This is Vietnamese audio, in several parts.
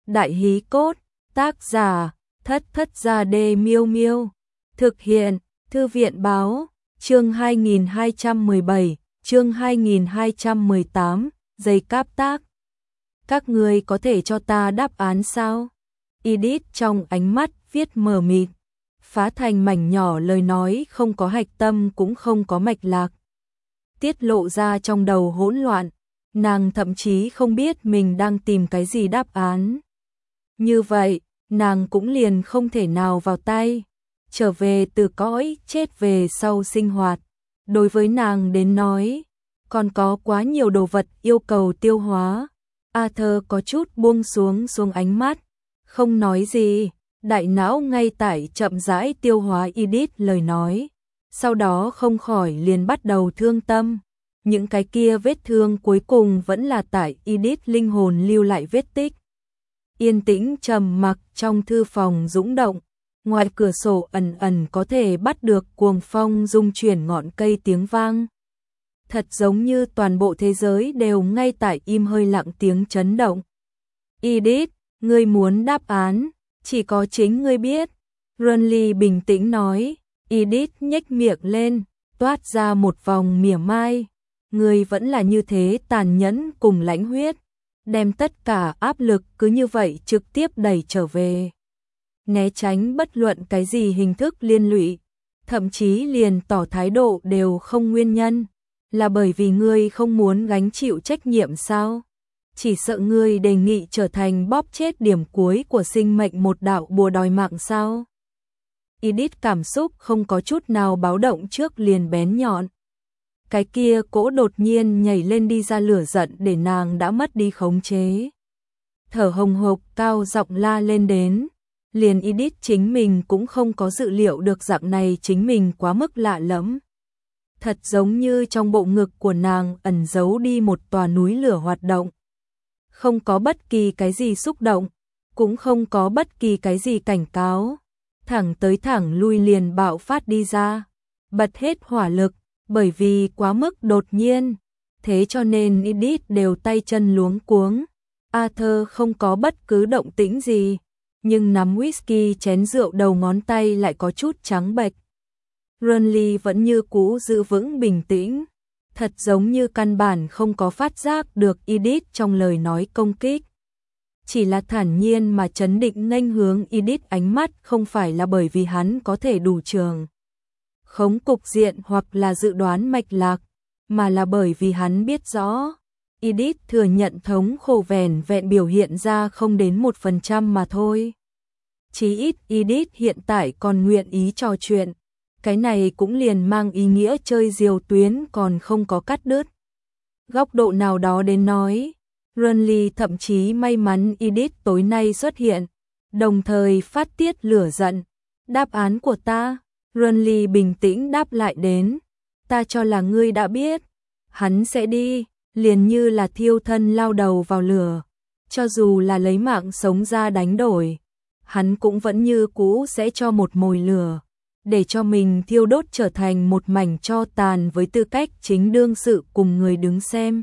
Đại hí cốt, tác giả, Thất Thất Gia Đê Miêu Miêu. Thực hiện, Thư viện báo, chương 2217, chương 2218, dây cáp tác. Các người có thể cho ta đáp án sao? Edith trong ánh mắt viết mờ mịt, phá thành mảnh nhỏ lời nói không có hạch tâm cũng không có mạch lạc. Tiết lộ ra trong đầu hỗn loạn, nàng thậm chí không biết mình đang tìm cái gì đáp án. Như vậy, nàng cũng liền không thể nào vào tay, trở về từ cõi chết về sau sinh hoạt. Đối với nàng đến nói, còn có quá nhiều đồ vật yêu cầu tiêu hóa. Arthur có chút buông xuống ánh mắt, không nói gì, đại não ngay tại chậm rãi tiêu hóa Edith lời nói, sau đó không khỏi liền bắt đầu thương tâm. Những cái kia vết thương cuối cùng vẫn là tại Edith linh hồn lưu lại vết tích. Yên tĩnh trầm mặc trong thư phòng dũng động, ngoài cửa sổ ẩn ẩn có thể bắt được cuồng phong rung chuyển ngọn cây tiếng vang. Thật giống như toàn bộ thế giới đều ngay tại im hơi lặng tiếng chấn động. Edith, ngươi muốn đáp án, chỉ có chính ngươi biết. Renly bình tĩnh nói. Edith nhếch miệng lên, toát ra một vòng mỉa mai. Ngươi vẫn là như thế tàn nhẫn cùng lãnh huyết, đem tất cả áp lực cứ như vậy trực tiếp đẩy trở về. Né tránh bất luận cái gì hình thức liên lụy, thậm chí liền tỏ thái độ đều không nguyên nhân. Là bởi vì ngươi không muốn gánh chịu trách nhiệm sao? Chỉ sợ ngươi đề nghị trở thành bóp chết điểm cuối của sinh mệnh một đạo bùa đòi mạng sao? Edith cảm xúc không có chút nào báo động trước liền bén nhọn. Cái kia cỗ đột nhiên nhảy lên đi ra lửa giận để nàng đã mất đi khống chế. Thở hồng hộc cao giọng la lên đến. Liền Edith chính mình cũng không có dự liệu được dạng này chính mình quá mức lạ lẫm. Thật giống như trong bộ ngực của nàng ẩn giấu đi một tòa núi lửa hoạt động. Không có bất kỳ cái gì xúc động, cũng không có bất kỳ cái gì cảnh cáo. Thẳng tới thẳng lui liền bạo phát đi ra, bật hết hỏa lực, bởi vì quá mức đột nhiên. Thế cho nên Edith đều tay chân luống cuống. Arthur không có bất cứ động tĩnh gì, nhưng nắm whisky chén rượu đầu ngón tay lại có chút trắng bệch. Renly vẫn như cũ giữ vững bình tĩnh, thật giống như căn bản không có phát giác được Edith trong lời nói công kích. Chỉ là thản nhiên mà trấn định nghênh hướng Edith ánh mắt, không phải là bởi vì hắn có thể đủ trường khống cục diện hoặc là dự đoán mạch lạc, mà là bởi vì hắn biết rõ Edith thừa nhận thống khổ vẻn vẹn biểu hiện ra không đến 1% mà thôi. Chí ít Edith hiện tại còn nguyện ý trò chuyện, cái này cũng liền mang ý nghĩa chơi diều tuyến còn không có cắt đứt. Góc độ nào đó đến nói, Renly thậm chí may mắn Edith tối nay xuất hiện, đồng thời phát tiết lửa giận. Đáp án của ta, Renly bình tĩnh đáp lại đến. Ta cho là ngươi đã biết, hắn sẽ đi, liền như là thiêu thân lao đầu vào lửa. Cho dù là lấy mạng sống ra đánh đổi, hắn cũng vẫn như cũ sẽ cho một mồi lửa, để cho mình thiêu đốt trở thành một mảnh tro tàn với tư cách chính đương sự cùng người đứng xem.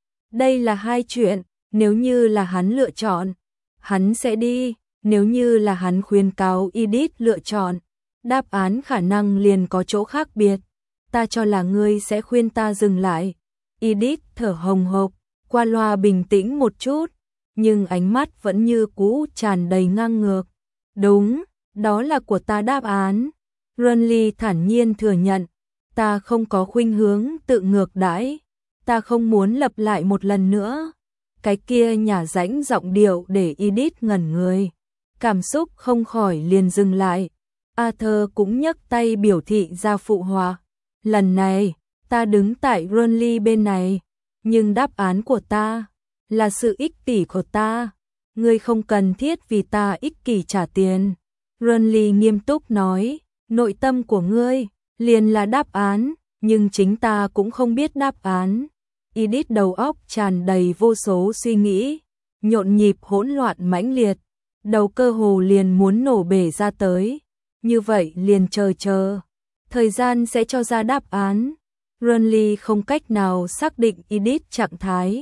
Đây là hai chuyện, nếu như là hắn lựa chọn, hắn sẽ đi, nếu như là hắn khuyên cáo Edith lựa chọn, đáp án khả năng liền có chỗ khác biệt. Ta cho là ngươi sẽ khuyên ta dừng lại. Edith thở hồng hộc, qua loa bình tĩnh một chút, nhưng ánh mắt vẫn như cũ tràn đầy ngang ngược. Đúng, đó là của ta đáp án. Renly thản nhiên thừa nhận, ta không có khuynh hướng tự ngược đãi, ta không muốn lặp lại một lần nữa. Cái kia nhả rãnh giọng điệu để Edith ngẩn người, cảm xúc không khỏi liền dừng lại. Arthur cũng nhấc tay biểu thị ra phụ họa. Lần này, ta đứng tại Renly bên này, nhưng đáp án của ta là sự ích kỷ của ta. Ngươi không cần thiết vì ta ích kỷ trả tiền. Renly nghiêm túc nói, nội tâm của ngươi liền là đáp án, nhưng chính ta cũng không biết đáp án. Edith đầu óc tràn đầy vô số suy nghĩ, nhộn nhịp hỗn loạn mãnh liệt, đầu cơ hồ liền muốn nổ bể ra tới. Như vậy liền chờ, thời gian sẽ cho ra đáp án. Renly không cách nào xác định Edith trạng thái,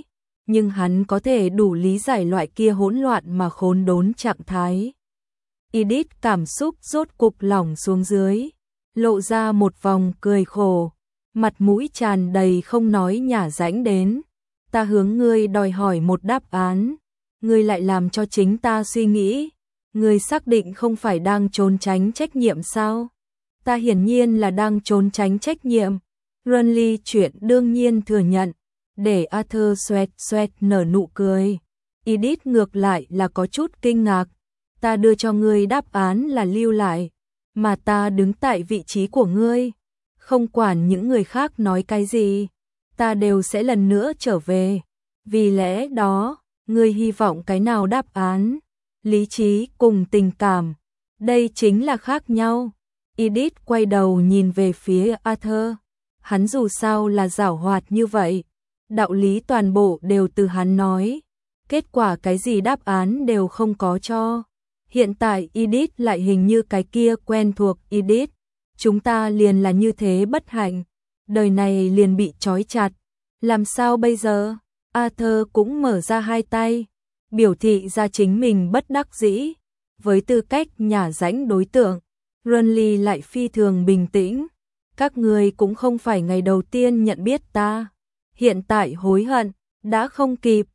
nhưng hắn có thể đủ lý giải loại kia hỗn loạn mà khốn đốn trạng thái. Edith cảm xúc rốt cục lỏng xuống dưới, lộ ra một vòng cười khổ, mặt mũi tràn đầy không nói nhả rãnh đến. Ta hướng ngươi đòi hỏi một đáp án, ngươi lại làm cho chính ta suy nghĩ, ngươi xác định không phải đang trốn tránh trách nhiệm sao? Ta hiển nhiên là đang trốn tránh trách nhiệm. Renly chuyện đương nhiên thừa nhận, để Arthur xoẹt xoẹt nở nụ cười. Edith ngược lại là có chút kinh ngạc, ta đưa cho ngươi đáp án là lưu lại, mà ta đứng tại vị trí của ngươi, không quản những người khác nói cái gì, ta đều sẽ lần nữa trở về. Vì lẽ đó, ngươi hy vọng cái nào đáp án? Lý trí cùng tình cảm, đây chính là khác nhau. Edith quay đầu nhìn về phía Arthur, hắn dù sao là giảo hoạt như vậy, đạo lý toàn bộ đều từ hắn nói, kết quả cái gì đáp án đều không có cho. Hiện tại Edith lại hình như cái kia quen thuộc Edith, chúng ta liền là như thế bất hạnh, đời này liền bị trói chặt, làm sao bây giờ? Arthur cũng mở ra hai tay, biểu thị ra chính mình bất đắc dĩ, với tư cách nhả rãnh đối tượng. Renly lại phi thường bình tĩnh, các người cũng không phải ngày đầu tiên nhận biết ta, hiện tại hối hận đã không kịp.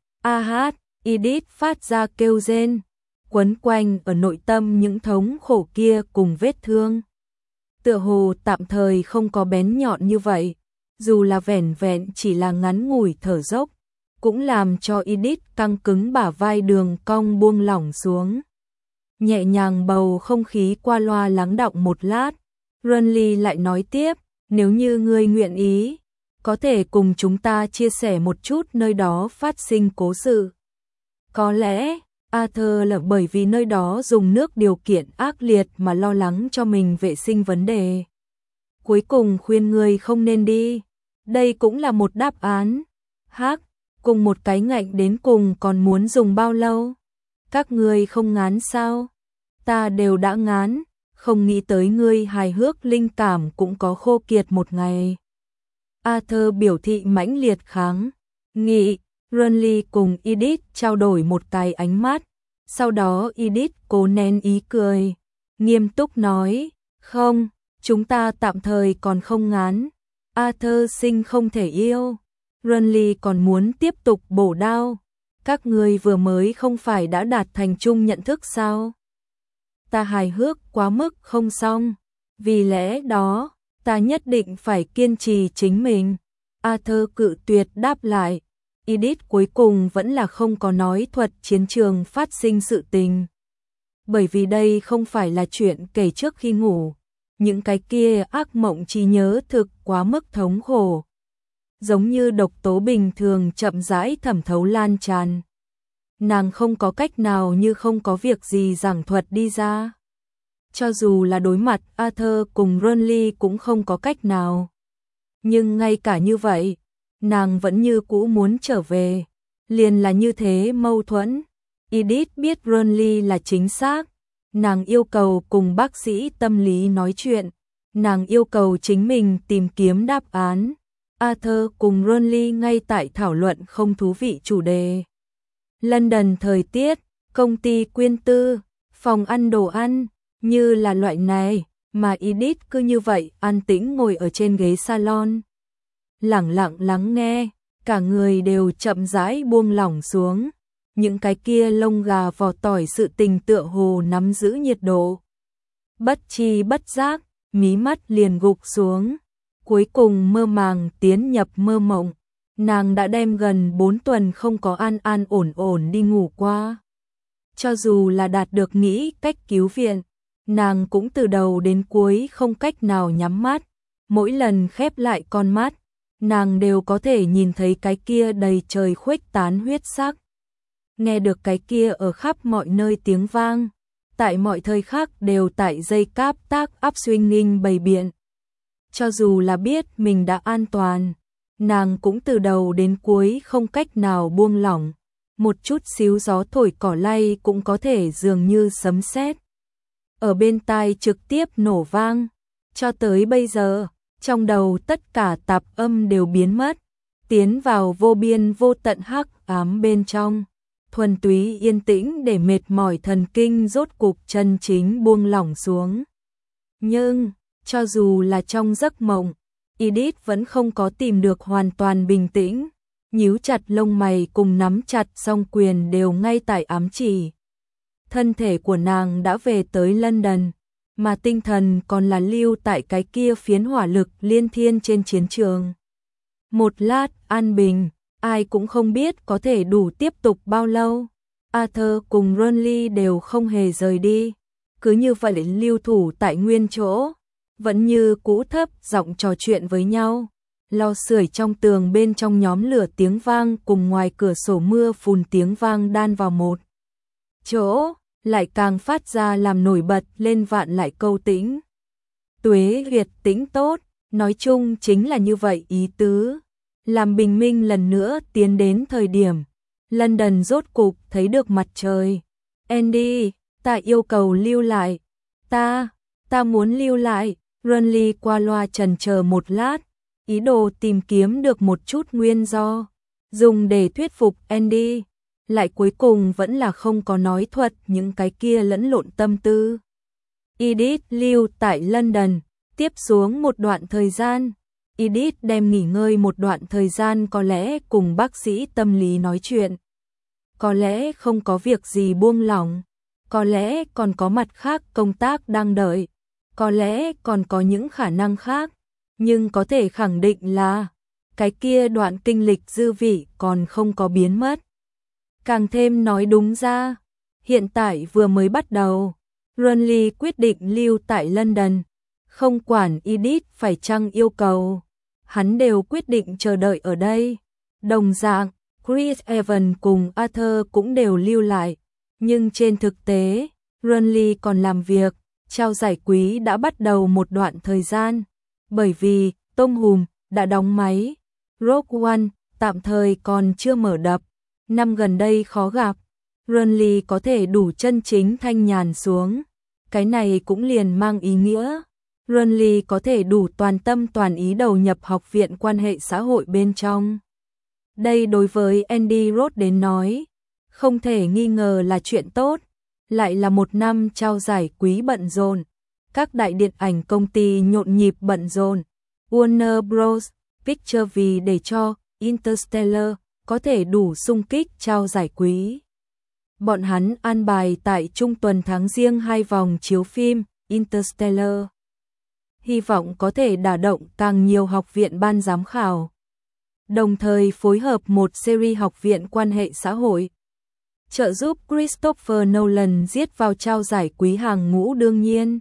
Edith phát ra kêu rên, quấn quanh ở nội tâm những thống khổ kia cùng vết thương. Tựa hồ tạm thời không có bén nhọn như vậy, dù là vẻn vẹn chỉ là ngắn ngủi thở dốc, cũng làm cho Edith căng cứng bả vai đường cong buông lỏng xuống. Nhẹ nhàng bầu không khí qua loa lắng đọng một lát, Renly lại nói tiếp, nếu như ngươi nguyện ý, có thể cùng chúng ta chia sẻ một chút nơi đó phát sinh cố sự. Có lẽ, Arthur là bởi vì nơi đó dùng nước điều kiện ác liệt mà lo lắng cho mình vệ sinh vấn đề. Cuối cùng khuyên ngươi không nên đi, đây cũng là một đáp án. Cùng một cái ngạnh đến cùng còn muốn dùng bao lâu? Các ngươi không ngán sao? Ta đều đã ngán, không nghĩ tới ngươi hài hước linh cảm cũng có khô kiệt một ngày. Arthur biểu thị mãnh liệt kháng nghị. Renly cùng Edith trao đổi một cái ánh mắt, sau đó Edith cố nén ý cười, nghiêm túc nói, không, chúng ta tạm thời còn không ngán. Arthur sinh không thể yêu. Renly còn muốn tiếp tục bổ đao. Các ngươi vừa mới không phải đã đạt thành chung nhận thức sao? Ta hài hước quá mức không xong, vì lẽ đó, ta nhất định phải kiên trì chính mình. Arthur cự tuyệt đáp lại. Edith cuối cùng vẫn là không có nói thuật chiến trường phát sinh sự tình. Bởi vì đây không phải là chuyện kể trước khi ngủ, những cái kia ác mộng trí nhớ thực quá mức thống khổ. Giống như độc tố bình thường chậm rãi thẩm thấu lan tràn. Nàng không có cách nào như không có việc gì giảng thuật đi ra. Cho dù là đối mặt Arthur cùng Renly cũng không có cách nào. Nhưng ngay cả như vậy, nàng vẫn như cũ muốn trở về. Liền là như thế mâu thuẫn. Edith biết Renly là chính xác. Nàng yêu cầu cùng bác sĩ tâm lý nói chuyện. Nàng yêu cầu chính mình tìm kiếm đáp án. Arthur cùng Renly ngay tại thảo luận không thú vị chủ đề. London thời tiết, công ty quyên tư, phòng ăn đồ ăn, như là loại này, mà Edith cứ như vậy an tĩnh ngồi ở trên ghế salon. Lẳng lặng lắng nghe, cả người đều chậm rãi buông lỏng xuống. Những cái kia lông gà vò tỏi sự tình tựa hồ nắm giữ nhiệt độ. Bất chi bất giác, mí mắt liền gục xuống. Cuối cùng mơ màng tiến nhập mơ mộng. Nàng đã đem gần 4 tuần không có an an ổn ổn đi ngủ qua. Cho dù là đạt được nghĩ cách cứu viện, nàng cũng từ đầu đến cuối không cách nào nhắm mắt. Mỗi lần khép lại con mắt, nàng đều có thể nhìn thấy cái kia đầy trời khuếch tán huyết sắc. Nghe được cái kia ở khắp mọi nơi tiếng vang, tại mọi thời khắc đều tại dây cáp tác áp swinging bày biện. Cho dù là biết mình đã an toàn, nàng cũng từ đầu đến cuối không cách nào buông lỏng. Một chút xíu gió thổi cỏ lay cũng có thể dường như sấm sét ở bên tai trực tiếp nổ vang. Cho tới bây giờ, trong đầu tất cả tạp âm đều biến mất. tiến vào vô biên vô tận hắc ám bên trong, thuần túy yên tĩnh để mệt mỏi thần kinh rốt cục chân chính buông lỏng xuống. Nhưng, cho dù là trong giấc mộng, Edith vẫn không có tìm được hoàn toàn bình tĩnh, nhíu chặt lông mày cùng nắm chặt song quyền đều ngay tại ám chỉ. Thân thể của nàng đã về tới London, mà tinh thần còn là lưu tại cái kia phiến hỏa lực liên thiên trên chiến trường. Một lát an bình, ai cũng không biết có thể đủ tiếp tục bao lâu. Arthur cùng Ronly đều không hề rời đi, cứ như vậy lưu thủ tại nguyên chỗ, vẫn như cũ thấp giọng trò chuyện với nhau. Lò sưởi trong tường bên trong nhóm lửa tiếng vang cùng ngoài cửa sổ mưa phùn tiếng vang đan vào một chỗ, lại càng phát ra làm nổi bật lên vạn lại câu tĩnh. Tuế Việt tĩnh tốt, nói chung chính là như vậy ý tứ. Làm bình minh lần nữa tiến đến thời điểm, London rốt cục thấy được mặt trời. Andy, ta yêu cầu lưu lại. Ta muốn lưu lại. Ronly qua loa chần chờ một lát, ý đồ tìm kiếm được một chút nguyên do, dùng để thuyết phục Andy, lại cuối cùng vẫn là không có nói thuật những cái kia lẫn lộn tâm tư. Edith lưu tại London, tiếp xuống một đoạn thời gian. Edith đem nghỉ ngơi một đoạn thời gian, có lẽ cùng bác sĩ tâm lý nói chuyện, có lẽ không có việc gì buông lỏng, có lẽ còn có mặt khác công tác đang đợi, có lẽ còn có những khả năng khác, nhưng có thể khẳng định là cái kia đoạn kinh lịch dư vị còn không có biến mất. Càng thêm nói đúng ra, hiện tại vừa mới bắt đầu, Ronly quyết định lưu tại London, không quản Edith phải chăng yêu cầu, hắn đều quyết định chờ đợi ở đây. Đồng dạng, Chris Evans cùng Arthur cũng đều lưu lại, nhưng trên thực tế, Ronly còn làm việc, trao giải quý đã bắt đầu một đoạn thời gian, bởi vì Tom Hùm đã đóng máy, Rogue One tạm thời còn chưa mở đập, năm gần đây khó gặp, Ronly có thể đủ chân chính thanh nhàn xuống, cái này cũng liền mang ý nghĩa Ronly có thể đủ toàn tâm toàn ý đầu nhập học viện quan hệ xã hội bên trong. Đây đối với Andy Roth đến nói, không thể nghi ngờ là chuyện tốt, lại là một năm trao giải quý bận rộn, các đại điện ảnh công ty nhộn nhịp bận rộn, Warner Bros. Pictures vì để cho Interstellar có thể đủ xung kích trao giải quý. Bọn hắn an bài tại trung tuần tháng Giêng 2 vòng chiếu phim Interstellar, hy vọng có thể đả động càng nhiều học viện ban giám khảo, đồng thời phối hợp một series học viện quan hệ xã hội, trợ giúp Christopher Nolan giết vào trao giải quý hàng ngũ. Đương nhiên,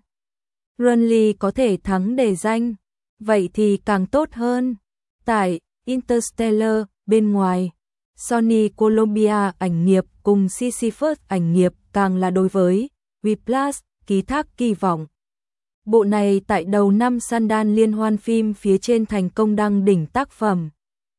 Ronly có thể thắng đề danh, vậy thì càng tốt hơn. Tại Interstellar bên ngoài, Sony Columbia ảnh nghiệp cùng Sisyphus ảnh nghiệp càng là đối với Whiplash ký thác kỳ vọng. Bộ này tại đầu năm Sundance liên hoan phim phía trên thành công đăng đỉnh tác phẩm,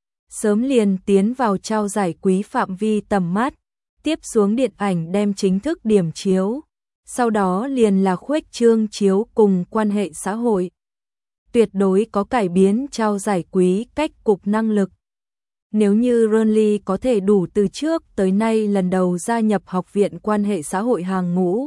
sớm liền tiến vào trao giải quý phạm vi tầm mắt, tiếp xuống điện ảnh đem chính thức điểm chiếu, sau đó liền là khuếch trương chiếu cùng quan hệ xã hội. Tuyệt đối có cải biến trao giải quý cách cục năng lực. Nếu như Ronly có thể đủ từ trước tới nay lần đầu gia nhập học viện quan hệ xã hội hàng ngũ,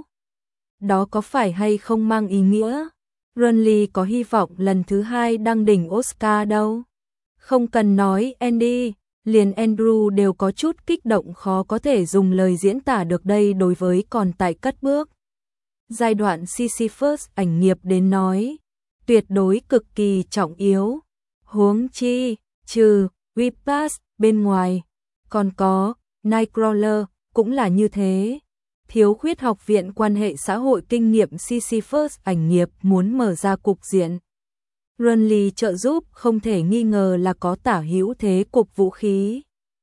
đó có phải hay không mang ý nghĩa Ronly có hy vọng lần thứ 2 đăng đỉnh Oscar đâu? Không cần nói Andy, liền Andrew đều có chút kích động khó có thể dùng lời diễn tả được đây đối với còn tại cất bước. Giai đoạn Sisyphus ảnh nghiệp đến nói, tuyệt đối cực kỳ trọng yếu. Huống chi, trừ Whiplash bên ngoài, còn có Nightcrawler cũng là như thế. Thiếu khuyết học viện quan hệ xã hội kinh nghiệm Sisyphus ảnh nghiệp muốn mở ra cục diện. Ronly trợ giúp không thể nghi ngờ là có tả hữu thế cục vũ khí.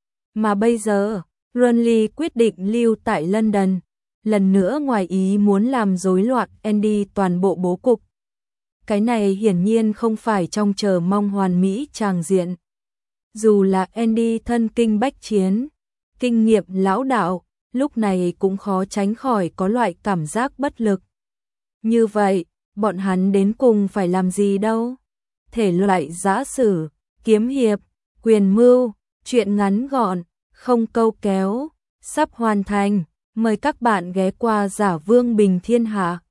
Mà bây giờ, Ronly quyết định lưu tại London, lần nữa ngoài ý muốn làm rối loạn Andy toàn bộ bố cục. Cái này hiển nhiên không phải trong chờ mong hoàn mỹ tràng diện. Dù là Andy thân kinh bách chiến, kinh nghiệm lão đạo, lúc này cũng khó tránh khỏi có loại cảm giác bất lực. Như vậy, bọn hắn đến cùng phải làm gì đâu? Thể loại giã sử, kiếm hiệp, Quyền mưu, chuyện ngắn gọn, không câu kéo, sắp hoàn thành. Mời các bạn ghé qua Giả Vương Bình Thiên Hạ.